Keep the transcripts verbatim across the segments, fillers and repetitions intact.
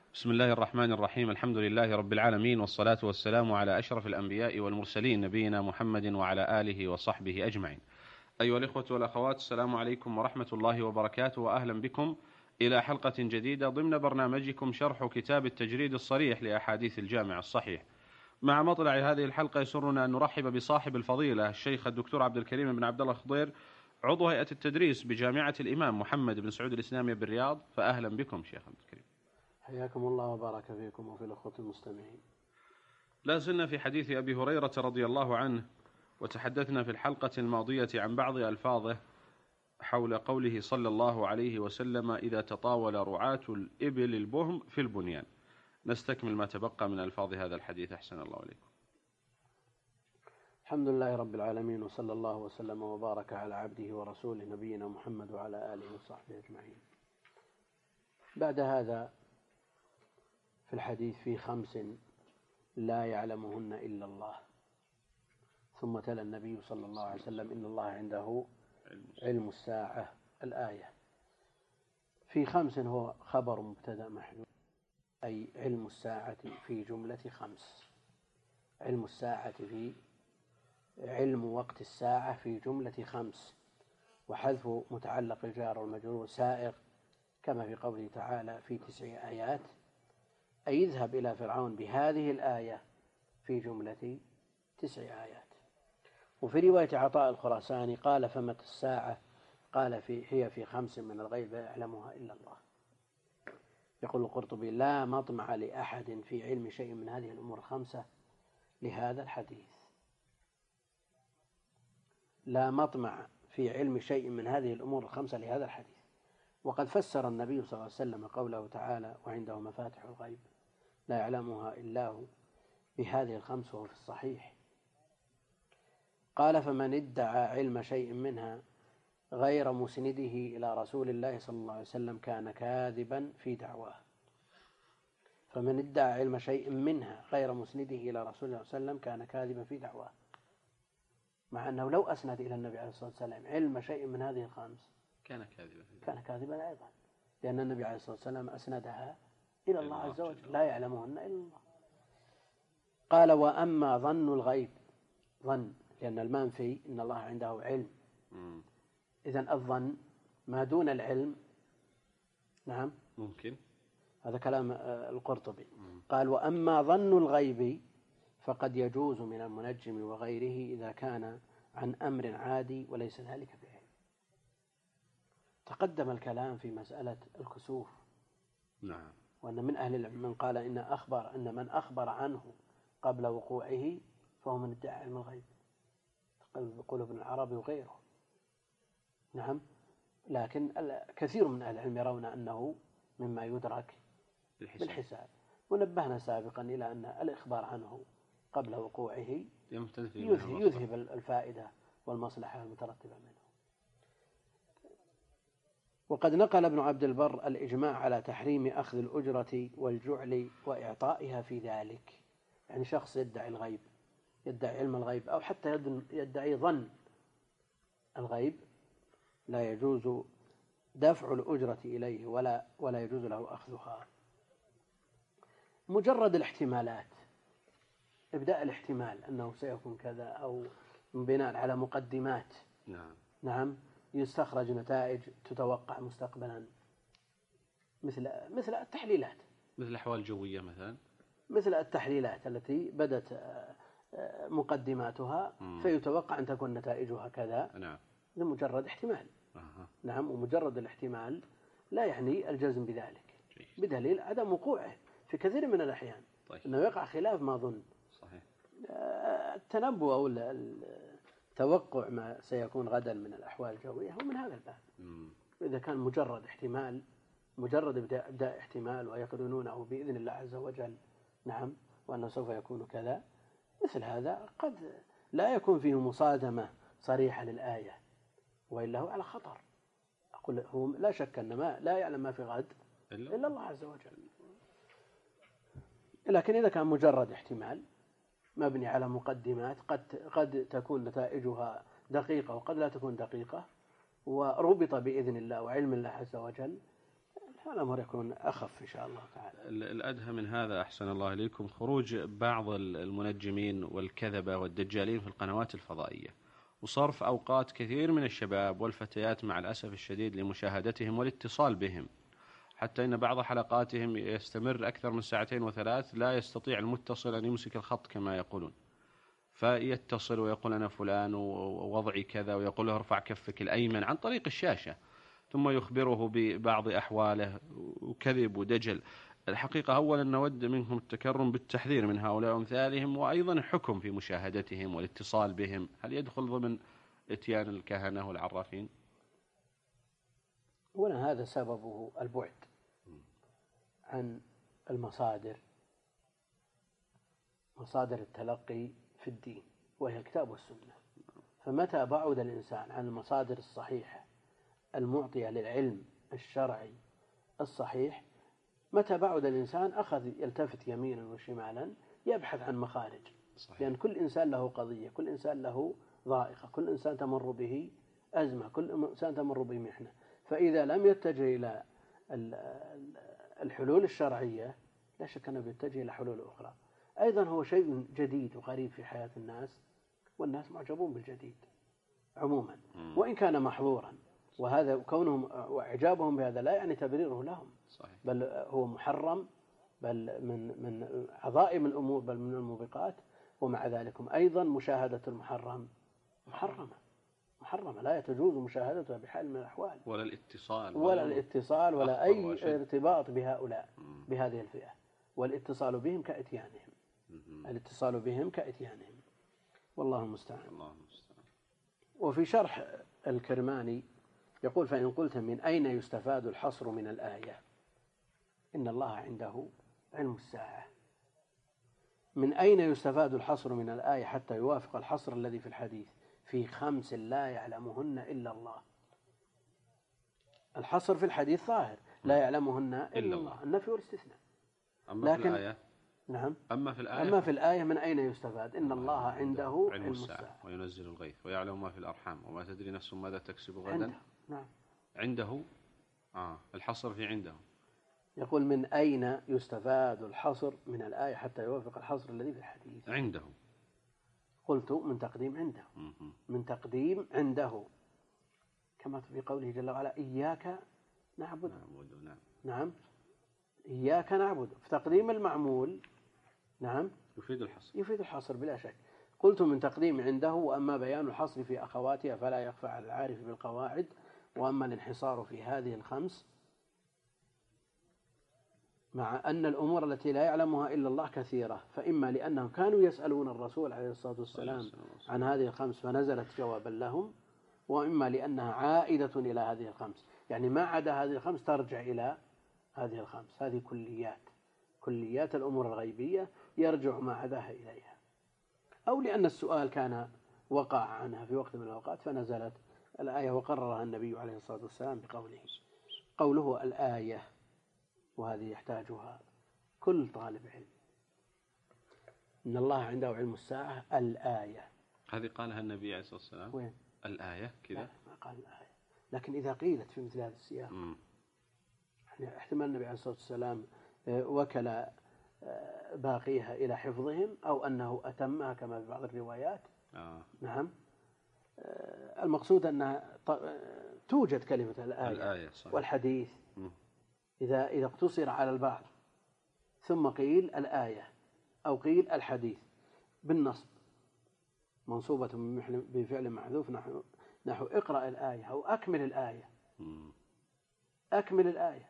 بسم الله الرحمن الرحيم. الحمد لله رب العالمين، والصلاة والسلام على أشرف الأنبياء والمرسلين، نبينا محمد وعلى آله وصحبه أجمعين. أيها الإخوة والأخوات، السلام عليكم ورحمة الله وبركاته، وأهلا بكم إلى حلقة جديدة ضمن برنامجكم شرح كتاب التجريد الصريح لأحاديث الجامع الصحيح. مع مطلع هذه الحلقة يسرنا أن نرحب بصاحب الفضيلة الشيخ الدكتور عبد الكريم بن عبد الله الخضير، عضو هيئة التدريس بجامعة الإمام محمد بن سعود الإسلامية بالرياض. فأهلا بكم شيخ عبد الكريم. حياكم الله وبارك فيكم وفي الأخوة المستمعين. لا زلنا في حديث أبي هريرة رضي الله عنه، وتحدثنا في الحلقة الماضية عن بعض ألفاظه حول قوله صلى الله عليه وسلم: إذا تطاول رعاة الإبل البهم في البنيان. نستكمل ما تبقى من ألفاظ هذا الحديث. أحسن الله عليكم. الحمد لله رب العالمين، وصلى الله وسلم وبارك على عبده ورسوله نبينا محمد وعلى آله وصحبه أجمعين. بعد هذا في الحديث في خمس لا يعلمهن إلا الله، ثم تلا النبي صلى الله عليه وسلم: إن الله عنده علم الساعة الآية. في خمس هو خبر مبتدأ محذوف، أي علم الساعة في جملة خمس. علم الساعة في علم وقت الساعة في جملة خمس، وحذف متعلق الجار والمجرور سائغ، كما في قوله تعالى في تسع آيات: أي اذهب إلى فرعون بهذه الآية في جملة تسع آيات. وفي رواية عطاء الخراساني قال: فمت الساعة؟ قال: في هي في خمس من الغيب لا يعلمها إلا الله. يقول القرطبي: لا مطمع لأحد في علم شيء من هذه الأمور الخمسة لهذا الحديث. لا مطمع في علم شيء من هذه الأمور الخمسة لهذا الحديث. وقد فسر النبي صلى الله عليه وسلم قوله تعالى: وعنده مفاتح الغيب لا يعلمها إلا هو بهذه الخمس، وهو في الصحيح. قال: فمن ادعى علم شيء منها غير مسنده إلى رسول الله صلى الله عليه وسلم كان كاذبا في دعواه. فمن ادعى علم شيء منها غير مسنده إلى رسول الله صلى الله عليه وسلم كان كاذبا في دعواه، مع أنه لو أسند إلى النبي عليه الصلاة والسلام علم شيء من هذه الخمس كان كاذبا كان كاذبا أيضا، لأن النبي عليه الصلاة والسلام أسندها إلى الله عز وجل، لا يعلمهن إلا الله. قال: وأما ظن الغيب، ظن لأن المنفي إن الله عنده علم، إذن الظن ما دون العلم. نعم ممكن، هذا كلام القرطبي. قال: وأما ظن الغيب فقد يجوز من المنجم وغيره إذا كان عن أمر عادي وليس ذلك بعلم. تقدم الكلام في مسألة الكسوف. نعم. وأن من أهل العلم من قال إن أخبر أن من أخبر عنه قبل وقوعه فهو من ادعى علم الغيب، يقول ابن العربي وغيره. نعم، لكن كثير من أهل العلم يرون أنه مما يدرك بالحساب, بالحساب. ونبهنا سابقا إلى أن الإخبار عنه قبل وقوعه يذهب الفائدة والمصلحة المترتبة منه. وقد نقل ابن عبد البر الإجماع على تحريم أخذ الأجرة والجعل وإعطائها في ذلك. يعني شخص يدعي الغيب، يدعي علم الغيب، أو حتى يدعي ظن الغيب، لا يجوز دفع الأجرة إليه ولا ولا يجوز له أخذها. مجرد الاحتمالات، إبداء الاحتمال أنه سيكون كذا، أو بناء على مقدمات. نعم. نعم، يستخرج نتائج تتوقع مستقبلا، مثل مثل التحليلات، مثل الأحوال الجوية مثلا، مثل التحليلات التي بدت مقدماتها مم. فيتوقع أن تكون نتائجها كذا. نعم. لمجرد احتمال. أه. نعم، ومجرد الاحتمال لا يعني الجزم بذلك، جيد. بدليل عدم وقوعه في كثير من الأحيان. طيب. أنه يقع خلاف ما ظن. صحيح. التنبؤ أو التوقع ما سيكون غدا من الأحوال الجوية هو من هذا الباب. مم. إذا كان مجرد احتمال، مجرد إبداء احتمال ويقولونه بإذن الله عز وجل، نعم، وأنه سوف يكون كذا، مثل هذا قد لا يكون فيه مصادمة صريحة للآية، وإلا هو على خطر. أقول هو لا شك أن ما لا يعلم ما في غد إلا, إلا الله عز وجل. لكن إذا كان مجرد احتمال مبني على مقدمات قد قد تكون نتائجها دقيقة وقد لا تكون دقيقة، وربط بإذن الله وعلم الله عز وجل، الأمر يكون أخف إن شاء الله تعالى. الأدهى من هذا أحسن الله إليكم خروج بعض المنجمين والكذبة والدجالين في القنوات الفضائية، وصرف أوقات كثير من الشباب والفتيات مع الأسف الشديد لمشاهدتهم والاتصال بهم، حتى إن بعض حلقاتهم يستمر أكثر من ساعتين وثلاث لا يستطيع المتصل أن يمسك الخط كما يقولون، فيتصل ويقول أنا فلان ووضعي كذا، ويقول له ارفع كفك الأيمن عن طريق الشاشة، ثم يخبره ببعض أحواله، وكذب ودجل. الحقيقة أولا نود منهم التكرم بالتحذير من هؤلاء وأمثالهم، وأيضا الحكم في مشاهدتهم والاتصال بهم. هل يدخل ضمن إتيان الكهنة والعرافين؟ ولا هذا سببه البعد عن المصادر، مصادر التلقي في الدين وهي الكتاب والسنة. فمتى بعد الإنسان عن المصادر الصحيحة المعطية للعلم الشرعي الصحيح، متى بعد الإنسان أخذ يلتفت يمينا وشمالا يبحث عن مخارج. صحيح. لأن كل إنسان له قضية، كل إنسان له ضائقة، كل إنسان تمر به أزمة، كل إنسان تمر به محنة. فإذا لم يتجه إلى الحلول الشرعية لا شك أنه يتجه إلى حلول أخرى. أيضا هو شيء جديد وغريب في حياة الناس، والناس معجبون بالجديد عموما وإن كان محظورا، وهذا كونهم وإعجابهم بهذا لا يعني تبريره لهم. صحيح. بل هو محرم، بل من من عظائم الأمور، بل من الموبقات. ومع ذلك أيضا مشاهدة المحرم محرمة محرمة لا يتجوز مشاهدتها بحال من الأحوال، ولا الاتصال ولا الاتصال ولا أي ارتباط بهؤلاء بهذه الفئة، والاتصال بهم كإتيانهم الاتصال بهم كإتيانهم والله المستعان. الله المستعان. وفي شرح الكرماني يقول: فإن قلت من أين يستفاد الحصر من الآية؟ إن الله عنده علم الساعة. من أين يستفاد الحصر من الآية حتى يوافق الحصر الذي في الحديث في خمس لا يعلمهن إلا الله؟ الحصر في الحديث ظاهر، لا يعلمهن إلا الله، النفي والاستثناء. أما لكن في الآية نعم أما في الآية أما في الآية من أين يستفاد؟ إن الله عنده علم الساعة وينزل الغيث ويعلم ما في الأرحام وما تدري نفس ماذا تكسب غدا. عنده. نعم. عنده آه الحصر في عنده. يقول: من أين يستفاد الحصر من الآية حتى يوافق الحصر الذي في الحديث؟ عنده. قلت: من تقديم عنده. من تقديم عنده، كما في قوله جل وعلا: إياك نعبد. نعبد. نعم. نعم إياك نعبد، في تقديم المعمول. نعم يفيد الحصر يفيد الحصر بلا شك. قلت: من تقديم عنده. وأما بيان الحصر في أخواتها فلا يخفى على العارف بالقواعد. وأما الانحصار في هذه الخمس مع أن الأمور التي لا يعلمها إلا الله كثيرة، فإما لأنهم كانوا يسألون الرسول عليه الصلاة والسلام عن هذه الخمس فنزلت جوابا لهم، وإما لأنها عائدة إلى هذه الخمس، يعني ما عدا هذه الخمس ترجع إلى هذه الخمس. هذه كليات كليات الأمور الغيبية يرجع ما عداها إليها. أو لأن السؤال كان وقع عنها في وقت من الأوقات فنزلت الآية وقررها النبي عليه الصلاة والسلام بقوله. قوله الآية، وهذه يحتاجها كل طالب علم. إن الله عنده علم الساعة. الآية هذه قالها النبي عليه الصلاة والسلام. وين الآية كذا؟ ما قال الآية، لكن إذا قيلت في مثل هذا السياق يعني احتمال النبي عليه الصلاة والسلام وكل باقيها إلى حفظهم، أو أنه أتمها كما في بعض الروايات. آه. نعم. المقصود أنها توجد كلمة الآية, الآية صحيح. والحديث م. إذا إذا اقتصر على البعض ثم قيل الآية أو قيل الحديث بالنصب منصوبة بفعل محذوف نحو نحو اقرأ الآية أو أكمل الآية م. أكمل الآية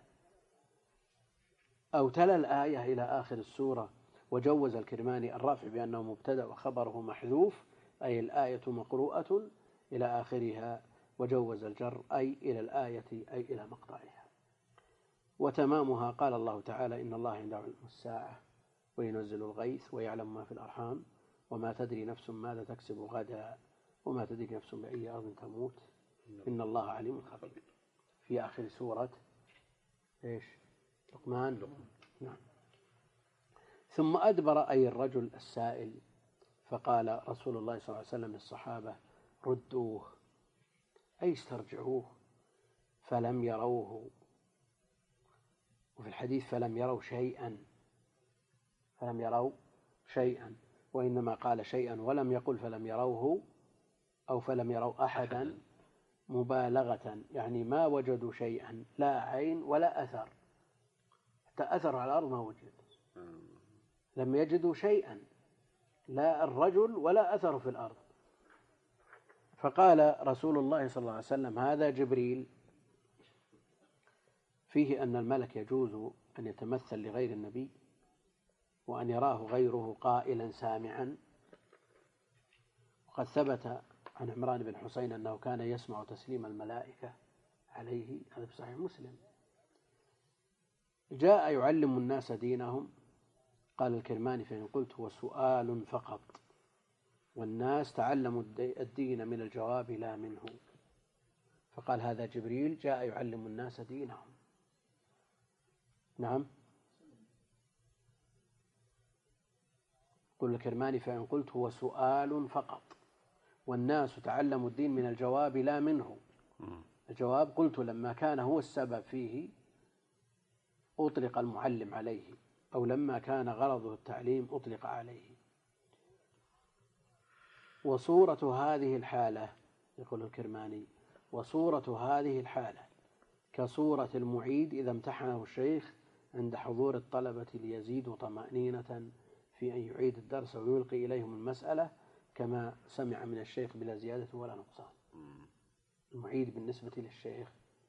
أو تلا الآية إلى آخر السورة. وجوز الكرماني الرافع بأنه مبتدأ وخبره محذوف، أي الآية مقروءة إلى آخرها، وجوز الجر أي إلى الآية أي إلى مقطعها. وتمامها قال الله تعالى: إن الله عنده علم الساعة وينزل الغيث ويعلم ما في الأرحام وما تدري نفس ماذا تكسب غدا وما تدري نفس بأي أرض تموت إن الله عليم خبير. في آخر سورة إيش؟ لقمان. نعم. ثم أدبر أي الرجل السائل، فقال رسول الله صلى الله عليه وسلم للصحابة: ردوه أي استرجعوه، فلم يروه وفي الحديث فلم يروا شيئا، فلم يروا شيئا، وإنما قال شيئا ولم يقل فلم يروه أو فلم يروا أحدا مبالغة، يعني ما وجدوا شيئا، لا عين ولا أثر، حتى أثر على الأرض ما وجد، لم يجدوا شيئا، لا الرجل ولا أثر في الأرض. فقال رسول الله صلى الله عليه وسلم هذا جبريل، فيه أن الملك يجوز أن يتمثل لغير النبي وأن يراه غيره قائلا سامعا. وقد ثبت عن عمران بن حسين أنه كان يسمع تسليم الملائكة عليه، هذا في صحيح مسلم. جاء يعلم الناس دينهم، قال الكرماني فإن قلت هو سؤال فقط، والناس تعلموا الدين من الجواب لا منه. فقال هذا جبريل جاء يعلم الناس دينهم. نعم. قل الكرماني فإن قلت هو سؤال فقط، والناس تعلموا الدين من الجواب لا منه. الجواب قلت لما كان هو السبب فيه أطلق المعلم عليه، أو لما كان غرضه التعليم أطلق عليه. وصورة هذه الحالة، يقول الكرماني، وصورة هذه الحالة كصورة المعيد إذا امتحنه الشيخ عند حضور الطلبة ليزيدوا طمأنينة في أن يعيد الدرس ويلقي إليهم المسألة كما سمع من الشيخ بلا زيادة ولا نقصان. المعيد بالنسبة للشيخ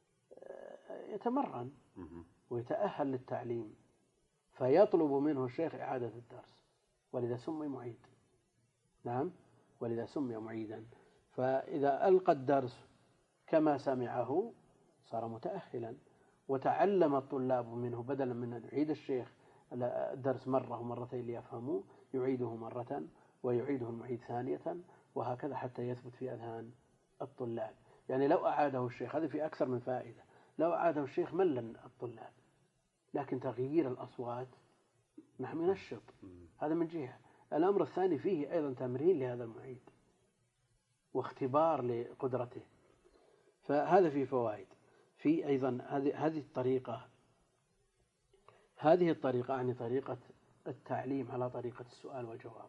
يتمرن ويتأهل للتعليم، فيطلب منه الشيخ إعادة الدرس، ولذا سمي معيد. نعم، ولذا سمي معيدا. فإذا ألقى الدرس كما سمعه صار متأهلا، وتعلم الطلاب منه، بدلا من أن يعيد الشيخ الدرس مرة ومرتين ليفهموا، يعيده مرة ويعيده المعيد ثانية، وهكذا حتى يثبت في أذهان الطلاب. يعني لو أعاده الشيخ، هذا في أكثر من فائدة، لو أعاده الشيخ مل الطلاب، لكن تغيير الأصوات نحن ينشط، هذا من جهة. الأمر الثاني فيه أيضا تمرين لهذا المعيد واختبار لقدرته، فهذا فيه فوائد. في أيضا هذه الطريقة، هذه الطريقة يعني طريقة التعليم على طريقة السؤال والجواب،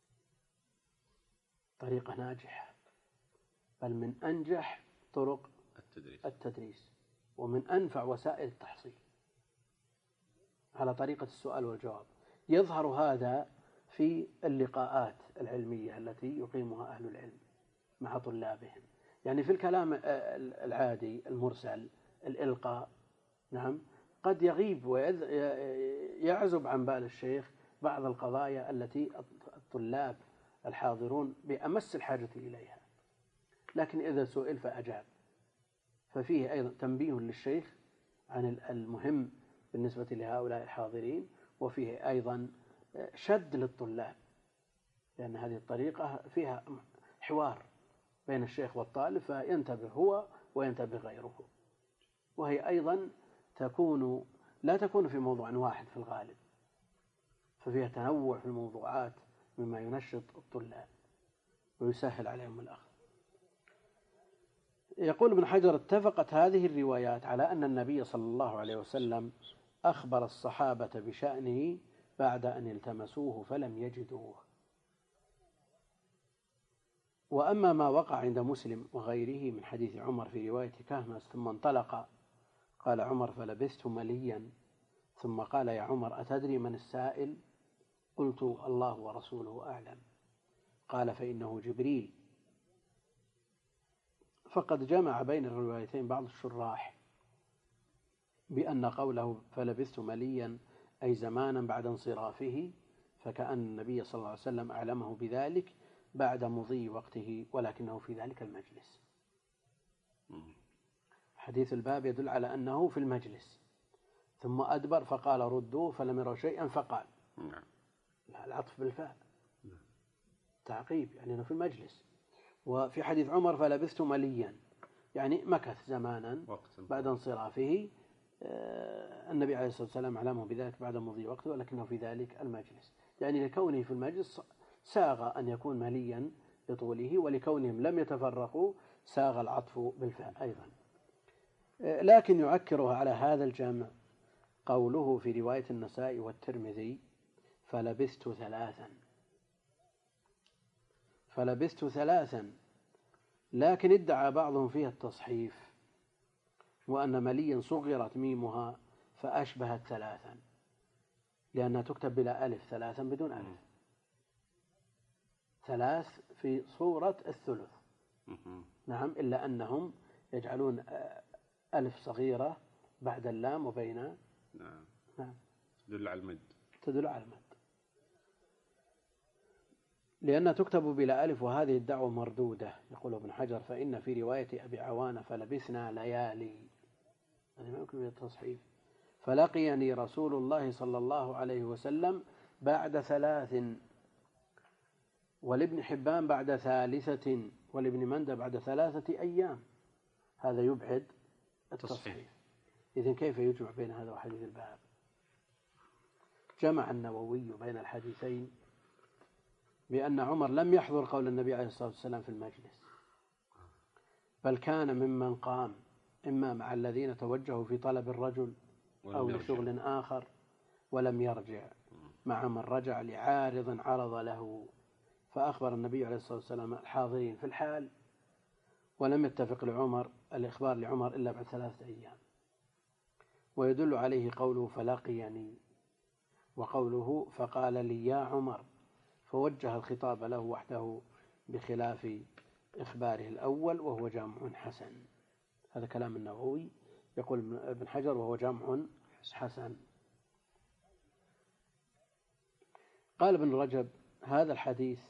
طريقة ناجحة، بل من أنجح طرق التدريس, التدريس ومن أنفع وسائل التحصيل على طريقة السؤال والجواب. يظهر هذا في اللقاءات العلمية التي يقيمها أهل العلم مع طلابهم، يعني في الكلام العادي المرسل الإلقاء، نعم، قد يغيب ويعزب عن بال الشيخ بعض القضايا التي الطلاب الحاضرون بأمس الحاجة إليها، لكن إذا سئل فأجاب، ففيه أيضا تنبيه للشيخ عن المهم بالنسبة لهؤلاء الحاضرين، وفيه أيضا شد للطلاب، لأن هذه الطريقة فيها حوار بين الشيخ والطالب، فينتبه هو وينتبه غيره. وهي أيضا تكون لا تكون في موضوع واحد في الغالب، ففيها تنوع في الموضوعات مما ينشط الطلاب ويسهل عليهم الأخذ. يقول ابن حجر اتفقت هذه الروايات على أن النبي صلى الله عليه وسلم أخبر الصحابة بشأنه بعد أن التمسوه فلم يجدوه. وأما ما وقع عند مسلم وغيره من حديث عمر في رواية كهمس ثم انطلق، قال عمر فلبثت مليا، ثم قال يا عمر أتدري من السائل؟ قلت الله ورسوله أعلم. قال فإنه جبريل. فقد جمع بين الروايتين بعض الشراح بأن قوله فلبثت مليا أي زمانا بعد انصرافه، فكأن النبي صلى الله عليه وسلم أعلمه بذلك بعد مضي وقته، ولكنه في ذلك المجلس. حديث الباب يدل على أنه في المجلس، ثم أدبر فقال ردوه فلم يروا شيئا فقال. العطف بالفاء تعقيب، يعني أنه في المجلس. وفي حديث عمر فلبثت مليا يعني مكث زمانا بعد انصرافه، النبي عليه الصلاة والسلام علمه بذلك بعد مضي وقته، ولكنه في ذلك المجلس، يعني لكونه في المجلس ساغ أن يكون مليا لطوله، ولكونهم لم يتفرقوا ساغ العطف بالفاء أيضا. لكن يعكرها على هذا الجمع قوله في رواية النسائي والترمذي فلبثت ثلاثا، فلبثت ثلاثا، لكن ادعى بعضهم فيها التصحيف، وأن مليا صغرت ميمها فأشبهت ثلاثا، لأنها تكتب بلا ألف، ثلاثا بدون ألف، ثلاث في صورة الثلث. نعم، إلا أنهم يجعلون ألف صغيرة بعد اللام وبين. نعم. نعم. تدل على المد. تدل على المد، لأنها تكتب بلا ألف، وهذه الدعوة مردودة. يقول ابن حجر فإن في رواية أبي عوانة فلبثنا ليالي، هذا ما يمكن التصحيف، فلقيني رسول الله صلى الله عليه وسلم بعد ثلاث، ولابن حبان بعد ثالثة، ولابن مندى بعد ثلاثة أيام، هذا يبعد التصحيف. إذن كيف يجمع بين هذا وحديث الباب؟ جمع النووي بين الحديثين بأن عمر لم يحضر قول النبي عليه الصلاة والسلام في المجلس، بل كان ممن قام إما مع الذين توجهوا في طلب الرجل أو لشغل آخر ولم يرجع، مع من رجع لعارض عرض له، فأخبر النبي عليه الصلاة والسلام الحاضرين في الحال، ولم يتفق لعمر الإخبار لعمر إلا بعد ثلاثة أيام. ويدل عليه قوله فلقيني، وقوله فقال لي يا عمر، فوجه الخطاب له وحده بخلاف إخباره الأول، وهو جامع حسن. هذا كلام النووي، يقول ابن حجر وهو جامع حسن. قال ابن رجب هذا الحديث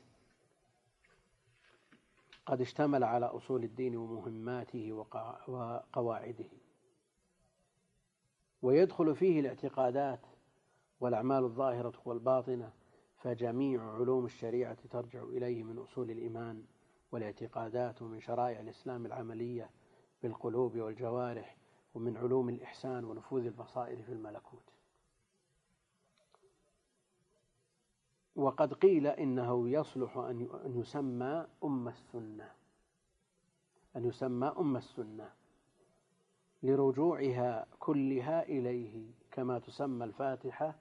قد اشتمل على أصول الدين ومهماته وقواعده، ويدخل فيه الاعتقادات والأعمال الظاهرة والباطنة، فجميع علوم الشريعة ترجع إليه من أصول الإيمان والاعتقادات، ومن شرائع الإسلام العملية بالقلوب والجوارح، ومن علوم الإحسان ونفوذ البصائر في الملكوت. وقد قيل إنه يصلح أن يسمى أم السنة، أن يسمى أم السنة لرجوعها كلها إليه، كما تسمى الفاتحة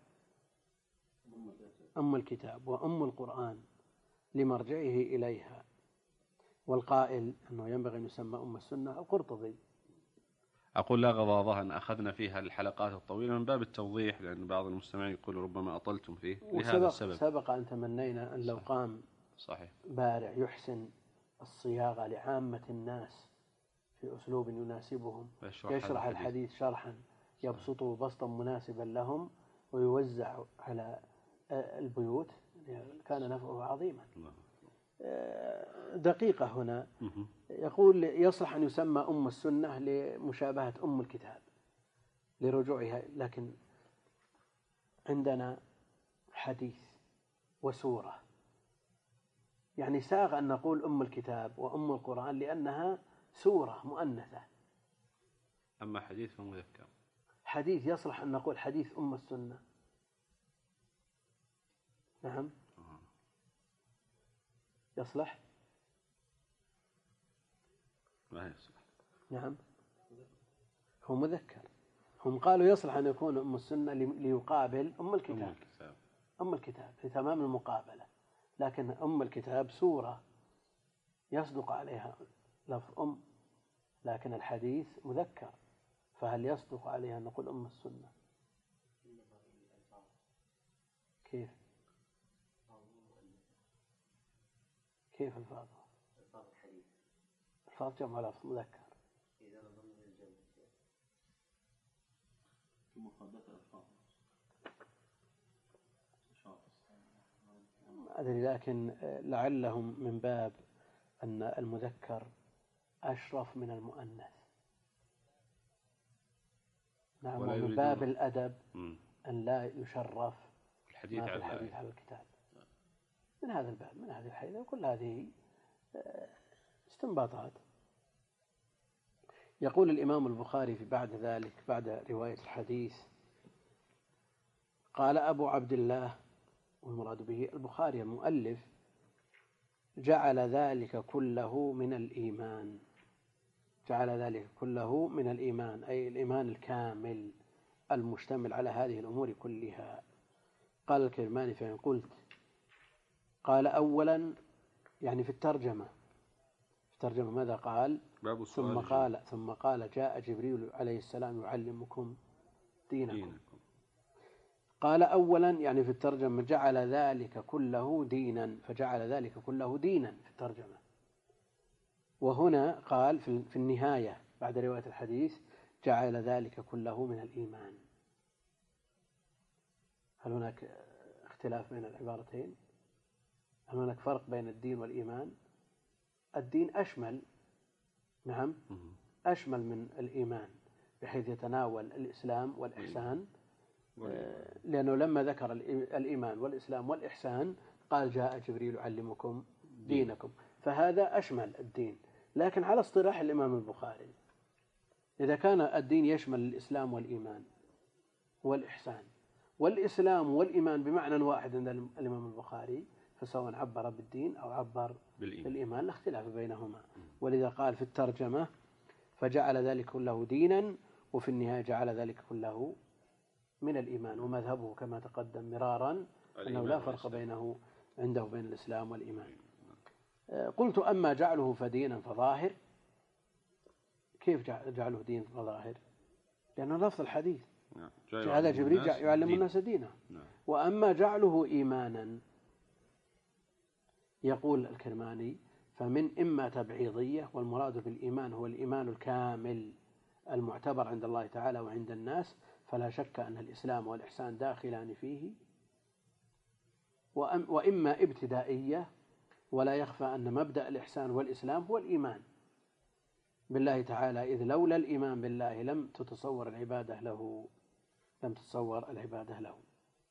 أم الكتاب وأم القرآن لمرجعه إليها. والقائل أنه ينبغي أن يسمى أم السنة القرطبي. أقول لا غضاضة أن أخذنا فيها الحلقات الطويلة من باب التوضيح، لأن بعض المستمعين يقول ربما أطلتم فيه لهذا السبب. سبق أن تمنينا أن لو قام صحيح بارع يحسن الصياغة لعامة الناس في أسلوب يناسبهم، يشرح الحديث شرحا يبسطه بسطا مناسبا لهم ويوزع على البيوت، كان نفعه عظيما. دقيقة هنا يقول يصلح أن يسمى أم السنة لمشابهة أم الكتاب لرجوعها، لكن عندنا حديث وسورة، يعني ساغ أن نقول أم الكتاب وأم القرآن لأنها سورة مؤنثة. أما حديث فمذكر. حديث يصلح أن نقول حديث أم السنة. نعم يصلح. ما يصلح. نعم هو مذكر، هم قالوا يصلح أن يكون أم السنة ليقابل أم الكتاب. أم الكتاب, أم الكتاب في تمام المقابلة، لكن أم الكتاب سورة يصدق عليها لفظ أم، لكن الحديث مذكر، فهل يصدق عليها أن نقول أم السنة؟ كيف كيف الفاظ الفاظ جمع لفظ مذكر. أدري، لكن لعلهم من باب أن المذكر أشرف من المؤنث. نعم، ومن باب الأدب أن لا يشرف الحديث على الحديث على الكتاب. من هذا الباب، من هذه الحيلة، وكل هذه استنباطات. يقول الإمام البخاري في بعد ذلك بعد رواية الحديث قال أبو عبد الله، والمراد به البخاري المؤلف، جعل ذلك كله من الإيمان، جعل ذلك كله من الإيمان، أي الإيمان الكامل المشتمل على هذه الأمور كلها. قال الكرماني فإن قلت، قال أولا يعني في الترجمة، في الترجمة ماذا قال؟ باب ثم قال ثم قال جاء جبريل عليه السلام يعلمكم دينكم. دينكم. قال أولا يعني في الترجمة جعل ذلك كله دينا، فجعل ذلك كله دينا في الترجمة. وهنا قال في النهاية بعد رواية الحديث جعل ذلك كله من الإيمان. هل هناك اختلاف بين العبارتين؟ هل هناك فرق بين الدين والإيمان؟ الدين أشمل، نعم أشمل من الإيمان، بحيث يتناول الإسلام والإحسان، لأنه لما ذكر الإيمان والإسلام والإحسان قال جاء جبريل يعلمكم دينكم، فهذا أشمل الدين. لكن على اصطلاح الإمام البخاري إذا كان الدين يشمل الإسلام والإيمان والإحسان، والإسلام والإيمان بمعنى واحد عند الإمام البخاري، فسواء عبر بالدين أو عبر بالإيمان, بالإيمان لا اختلاف بينهما. ولذا قال في الترجمة فجعل ذلك كله دينا، وفي النهاية جعل ذلك كله من الإيمان. ومذهبه كما تقدم مرارا أنه لا فرق بينه عنده بين الإسلام والإيمان. قلت أما جعله فدينا فظاهر. كيف جعله دين فظاهر؟ لأنه لفظ الحديث هذا جبريل يعلم الناس دينه. وأما جعله إيمانا يقول الكرماني فمن إما تبعيضية، والمراد بالإيمان هو الإيمان الكامل المعتبر عند الله تعالى وعند الناس، فلا شك أن الإسلام والإحسان داخلان فيه. وإما ابتدائية، ولا يخفى أن مبدأ الإحسان والإسلام هو الإيمان بالله تعالى، إذ لولا الإيمان بالله لم تتصور العبادة له لم تتصور العبادة له.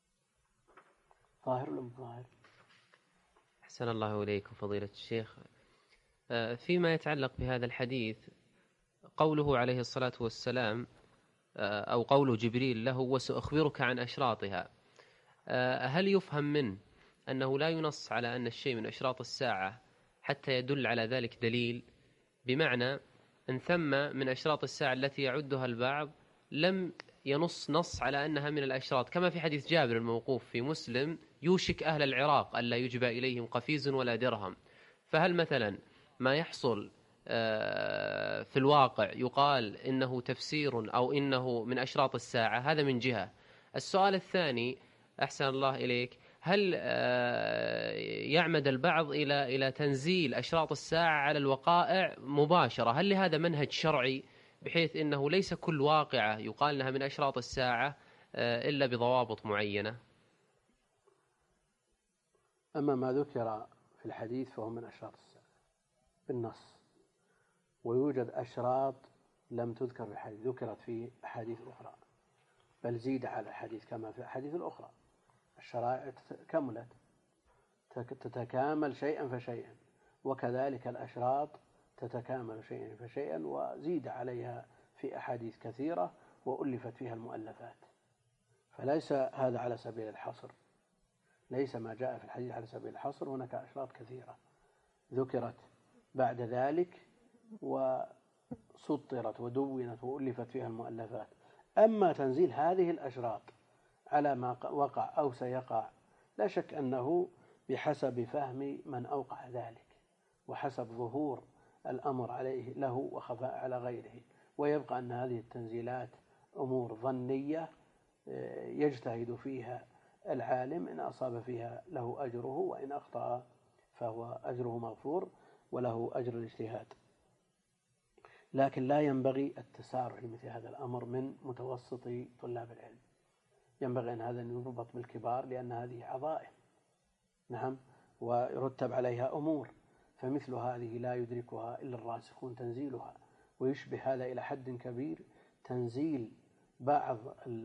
ظاهر ولا ظاهر؟ أحسن الله إليكم فضيلة الشيخ. فيما يتعلق بهذا الحديث، قوله عليه الصلاة والسلام أو قول جبريل له وسأخبرك عن أشراطها، هل يفهم منه أنه لا ينص على أن الشيء من أشراط الساعة حتى يدل على ذلك دليل؟ بمعنى أن ثم من أشراط الساعة التي يعدها البعض لم ينص نص على أنها من الأشراط، كما في حديث جابر الموقوف في مسلم يوشك أهل العراق ألا يجبى إليهم قفيز ولا درهم. فهل مثلا ما يحصل في الواقع يقال إنه تفسير أو إنه من أشراط الساعة؟ هذا من جهة. السؤال الثاني أحسن الله إليك، هل يعمد البعض إلى إلى تنزيل أشراط الساعة على الوقائع مباشرة؟ هل لهذا منهج شرعي بحيث إنه ليس كل واقعة يقال أنها من أشراط الساعة إلا بضوابط معينة؟ أما ما ذكر في الحديث فهو من أشراط الساعة بالنص، ويوجد أشراط لم تذكر في الحديث ذكرت في أحاديث أخرى، بل زيد على الحديث كما في الأحاديث الأخرى. الشرائع كملت تتكامل شيئا فشيئا، وكذلك الأشراط تتكامل شيئا فشيئا وزيد عليها في أحاديث كثيرة وألفت فيها المؤلفات. فليس هذا على سبيل الحصر، ليس ما جاء في الحديث على سبيل الحصر. هناك أشراط كثيرة ذكرت بعد ذلك وسطرت ودونت وألفت فيها المؤلفات. أما تنزيل هذه الأشراط على ما وقع أو سيقع لا شك أنه بحسب فهم من أوقع ذلك، وحسب ظهور الأمر عليه له وخفاء على غيره. ويبقى أن هذه التنزيلات أمور ظنية يجتهد فيها العالم، إن أصاب فيها له أجره، وإن أخطأ فهو أجره مغفور وله أجر الاجتهاد. لكن لا ينبغي التسارع لمثل هذا الأمر من متوسطي طلاب العلم. ينبغي أن هذا يربط بالكبار، لأن هذه عظائم، نعم، ويرتب عليها أمور، فمثل هذه لا يدركها إلا الراسخون تنزيلها. ويشبه هذا إلى حد كبير تنزيل بعض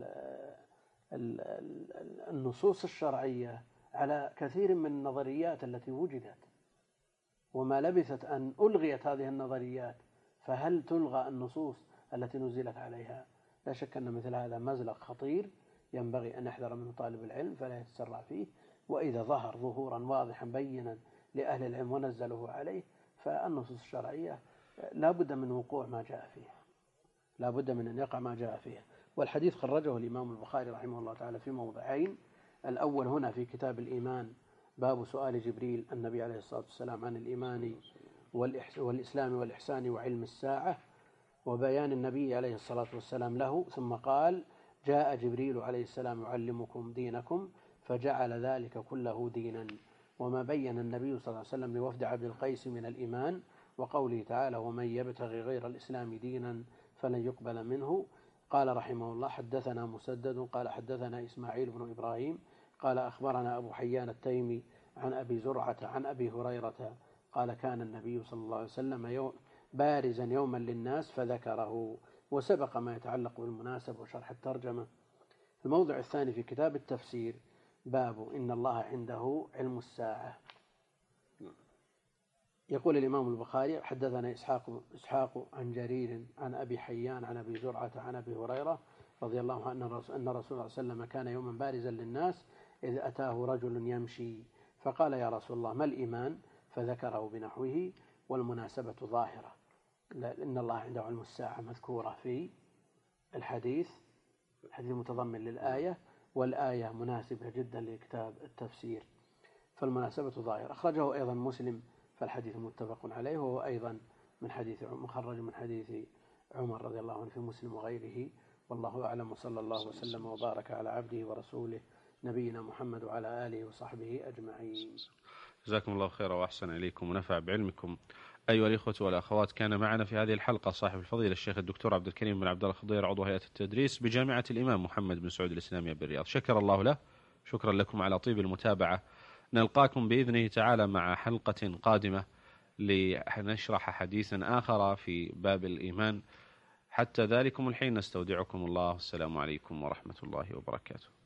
النصوص الشرعية على كثير من النظريات التي وجدت، وما لبثت أن ألغيت هذه النظريات، فهل تلغى النصوص التي نزلت عليها؟ لا شك أن مثل هذا مزلق خطير ينبغي أن يحذر منه طالب العلم فلا يتسرع فيه. وإذا ظهر ظهورا واضحا بينا لأهل العلم ونزله عليه، فالنصوص الشرعية لا بد من وقوع ما جاء فيها، لا بد من أن يقع ما جاء فيها. والحديث خرجه الإمام البخاري رحمه الله تعالى في موضعين. الأول هنا في كتاب الإيمان، باب سؤال جبريل النبي عليه الصلاة والسلام عن الإيمان والإسلام والإحسان وعلم الساعة، وبيان النبي عليه الصلاة والسلام له، ثم قال: جاء جبريل عليه السلام يعلمكم دينكم، فجعل ذلك كله دينا. وما بين النبي صلى الله عليه وسلم لوفد عبد القيس من الإيمان، وقوله تعالى: ومن يبتغي غير الإسلام دينا فلن يقبل منه. قال رحمه الله: حدثنا مسدد قال حدثنا إسماعيل بن إبراهيم قال أخبرنا أبو حيان التيمي عن أبي زرعة عن أبي هريرة قال: كان النبي صلى الله عليه وسلم يوم بارزا يوما للناس فذكره. وسبق ما يتعلق بالمناسبة وشرح الترجمة. الموضع الثاني في كتاب التفسير، باب إن الله عنده علم الساعة. يقول الإمام البخاري: حدثنا إسحاق إسحاق عن جرير عن أبي حيان عن أبي زرعة عن أبي هريرة رضي الله عنه أن الرسول صلى الله عليه وسلم كان يوما بارزا للناس إذ أتاه رجل يمشي فقال: يا رسول الله ما الإيمان؟ فذكره بنحوه، والمناسبة ظاهرة، إن الله عنده علم الساعة مذكورة في الحديث الحديث المتضمن للآية، والآية مناسبة جدا لكتاب التفسير، فالمناسبة ظاهرة. أخرجه أيضا مسلم، فالحديث متفق عليه، وهو أيضا من حديث مخرج من حديث عمر رضي الله عنه في مسلم وغيره. والله أعلم، وصلى الله وسلم وبارك على عبده ورسوله نبينا محمد وعلى آله وصحبه أجمعين. جزاكم الله خيرا وأحسن إليكم ونفع بعلمكم. أيها الإخوة والأخوات، كان معنا في هذه الحلقة صاحب الفضيلة الشيخ الدكتور عبد الكريم بن عبد الله الخضير، عضو هيئة التدريس بجامعة الإمام محمد بن سعود الإسلامية بالرياض. شكر الله له، شكرا لكم على طيب المتابعة. نلقاكم بإذنه تعالى مع حلقة قادمة لنشرح حديثا آخر في باب الإيمان. حتى ذلكم الحين نستودعكم الله، والسلام عليكم ورحمة الله وبركاته.